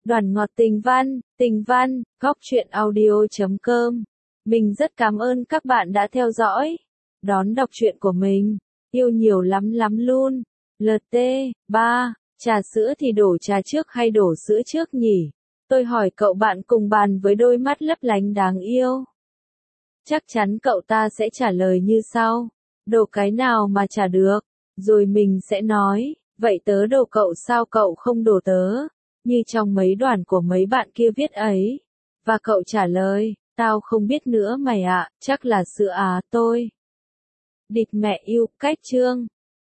Đoàn ngọt tình văn, góc truyện audio.com. Mình rất cảm ơn các bạn đã theo dõi, đón đọc truyện của mình. Yêu nhiều lắm lắm luôn. LT, 3, trà sữa thì đổ trà trước hay đổ sữa trước nhỉ? Tôi hỏi cậu bạn cùng bàn với đôi mắt lấp lánh đáng yêu. Chắc chắn cậu ta sẽ trả lời như sau. Đổ cái nào mà trả được? Rồi mình sẽ nói, vậy tớ đổ cậu sao cậu không đổ tớ? Như trong mấy đoạn của mấy bạn kia viết ấy. Và cậu trả lời, tao không biết nữa mày ạ, chắc là sữa tôi. Địt mẹ yêu, cách chương.